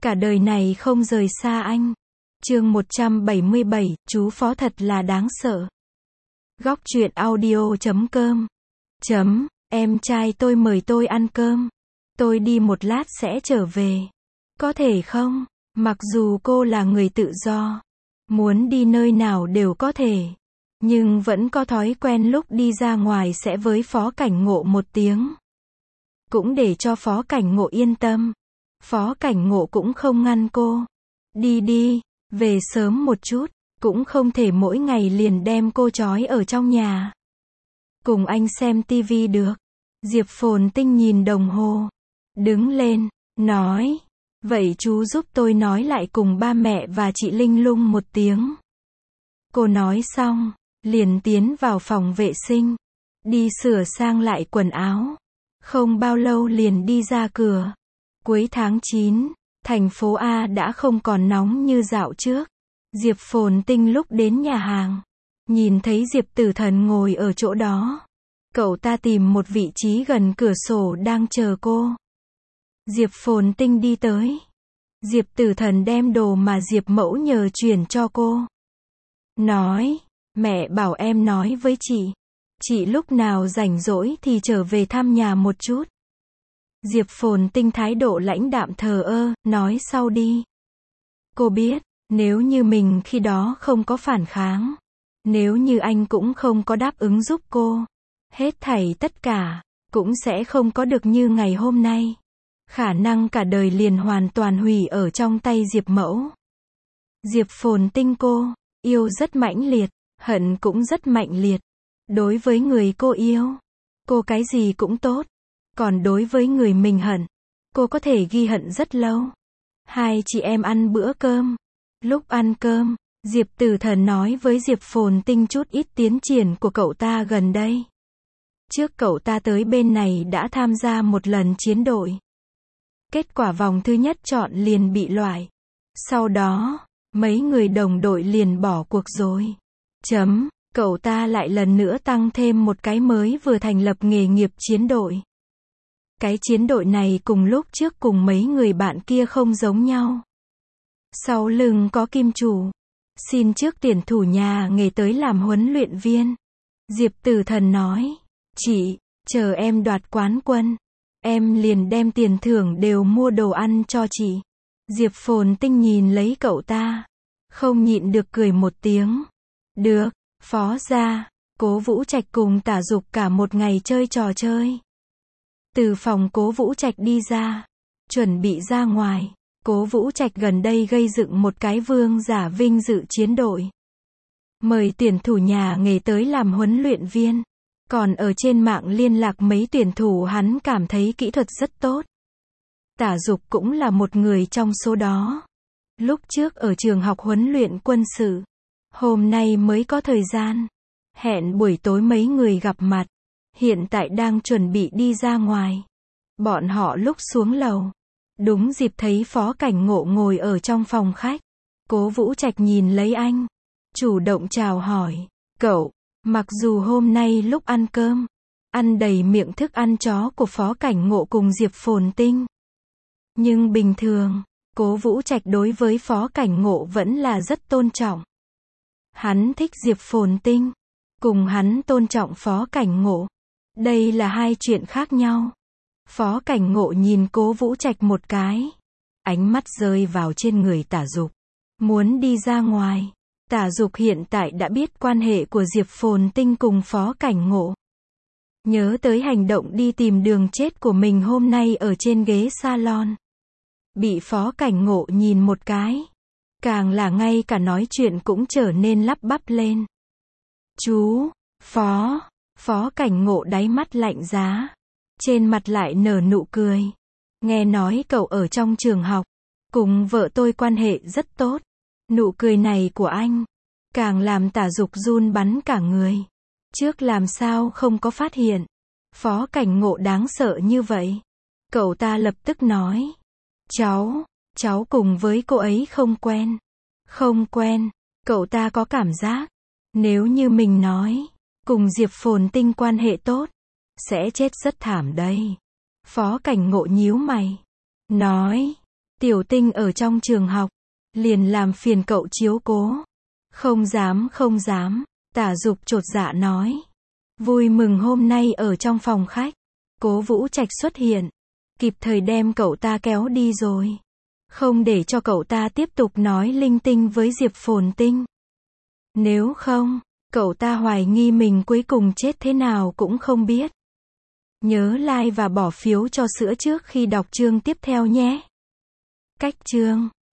Cả đời này không rời xa anh. Chương 177, chú Phó thật là đáng sợ. Góc truyện audio.com. Em trai tôi mời tôi ăn cơm. Tôi đi một lát sẽ trở về. Có thể không? Mặc dù cô là người tự do, muốn đi nơi nào đều có thể, nhưng vẫn có thói quen lúc đi ra ngoài sẽ với Phó Cảnh Ngộ một tiếng. Cũng để cho Phó Cảnh Ngộ yên tâm. Phó Cảnh Ngộ cũng không ngăn cô. Đi đi, về sớm một chút, cũng không thể mỗi ngày liền đem cô trói ở trong nhà. Cùng anh xem tivi được. Diệp Phồn Tinh nhìn đồng hồ, đứng lên, nói, vậy chú giúp tôi nói lại cùng ba mẹ và chị Linh Lung một tiếng. Cô nói xong, liền tiến vào phòng vệ sinh, đi sửa sang lại quần áo. Không bao lâu liền đi ra cửa. Cuối tháng 9, thành phố A đã không còn nóng như dạo trước. Diệp Phồn Tinh lúc đến nhà hàng, nhìn thấy Diệp Tử Thần ngồi ở chỗ đó. Cậu ta tìm một vị trí gần cửa sổ đang chờ cô. Diệp Phồn Tinh đi tới. Diệp Tử Thần đem đồ mà Diệp Mẫu nhờ chuyển cho cô. Nói, mẹ bảo em nói với chị lúc nào rảnh rỗi thì trở về thăm nhà một chút. Diệp Phồn Tinh thái độ lãnh đạm thờ ơ, nói sau đi. Cô biết, nếu như mình khi đó không có phản kháng, nếu như anh cũng không có đáp ứng giúp cô, hết thảy tất cả, cũng sẽ không có được như ngày hôm nay. Khả năng cả đời liền hoàn toàn hủy ở trong tay Diệp Mẫu. Diệp Phồn Tinh cô yêu rất mãnh liệt, hận cũng rất mạnh liệt. Đối với người cô yêu, cô cái gì cũng tốt. Còn đối với người mình hận, cô có thể ghi hận rất lâu. Hai chị em ăn bữa cơm. Lúc ăn cơm, Diệp Tử Thần nói với Diệp Phồn Tinh chút ít tiến triển của cậu ta gần đây. Trước cậu ta tới bên này đã tham gia một lần chiến đội. Kết quả vòng thứ nhất chọn liền bị loại. Sau đó, mấy người đồng đội liền bỏ cuộc rồi. Cậu ta lại lần nữa tăng thêm một cái mới vừa thành lập nghề nghiệp chiến đội. Cái chiến đội này cùng lúc trước cùng mấy người bạn kia không giống nhau. Sau lưng có kim chủ. Xin trước tuyển thủ nhà nghề tới làm huấn luyện viên. Diệp Tử Thần nói, chị, chờ em đoạt quán quân, em liền đem tiền thưởng đều mua đồ ăn cho chị. Diệp Phồn Tinh nhìn lấy cậu ta, không nhịn được cười một tiếng. Được, Phó gia. Cố Vũ Trạch cùng Tả Dục cả một ngày chơi trò chơi. Từ phòng Cố Vũ Trạch đi ra, chuẩn bị ra ngoài. Cố Vũ Trạch gần đây gây dựng một cái vương giả vinh dự chiến đội. Mời tuyển thủ nhà nghề tới làm huấn luyện viên. Còn ở trên mạng liên lạc mấy tuyển thủ hắn cảm thấy kỹ thuật rất tốt. Tả Dục cũng là một người trong số đó. Lúc trước ở trường học huấn luyện quân sự. Hôm nay mới có thời gian. Hẹn buổi tối mấy người gặp mặt. Hiện tại đang chuẩn bị đi ra ngoài. Bọn họ lúc xuống lầu, đúng dịp thấy Phó Cảnh Ngộ ngồi ở trong phòng khách. Cố Vũ Trạch nhìn lấy anh, chủ động chào hỏi. Cậu, mặc dù hôm nay lúc ăn cơm, ăn đầy miệng thức ăn chó của Phó Cảnh Ngộ cùng Diệp Phồn Tinh. Nhưng bình thường, Cố Vũ Trạch đối với Phó Cảnh Ngộ vẫn là rất tôn trọng. Hắn thích Diệp Phồn Tinh, cùng hắn tôn trọng Phó Cảnh Ngộ. Đây là hai chuyện khác nhau. Phó Cảnh Ngộ nhìn Cố Vũ Trạch một cái. Ánh mắt rơi vào trên người Tả Dục. Muốn đi ra ngoài. Tả Dục hiện tại đã biết quan hệ của Diệp Phồn Tinh cùng Phó Cảnh Ngộ. Nhớ tới hành động đi tìm đường chết của mình hôm nay ở trên ghế salon. Bị Phó Cảnh Ngộ nhìn một cái. Càng là ngay cả nói chuyện cũng trở nên lắp bắp lên. Chú, Phó Cảnh Ngộ đáy mắt lạnh giá. Trên mặt lại nở nụ cười. Nghe nói cậu ở trong trường học, cùng vợ tôi quan hệ rất tốt. Nụ cười này của anh, càng làm Tả Dục run bắn cả người. Trước làm sao không có phát hiện. Phó Cảnh Ngộ đáng sợ như vậy. Cậu ta lập tức nói. Cháu cùng với cô ấy không quen. Không quen. Cậu ta có cảm giác, nếu như mình nói, cùng Diệp Phồn Tinh quan hệ tốt, sẽ chết rất thảm đây. Phó Cảnh Ngộ nhíu mày. Nói, Tiểu Tinh ở trong trường học, liền làm phiền cậu chiếu cố. Không dám, không dám, Tả Dục chột dạ nói. Vui mừng hôm nay ở trong phòng khách, Cố Vũ Trạch xuất hiện, kịp thời đem cậu ta kéo đi rồi. Không để cho cậu ta tiếp tục nói linh tinh với Diệp Phồn Tinh. Nếu không, cậu ta hoài nghi mình cuối cùng chết thế nào cũng không biết. Nhớ like và bỏ phiếu cho sữa trước khi đọc chương tiếp theo nhé. Cách chương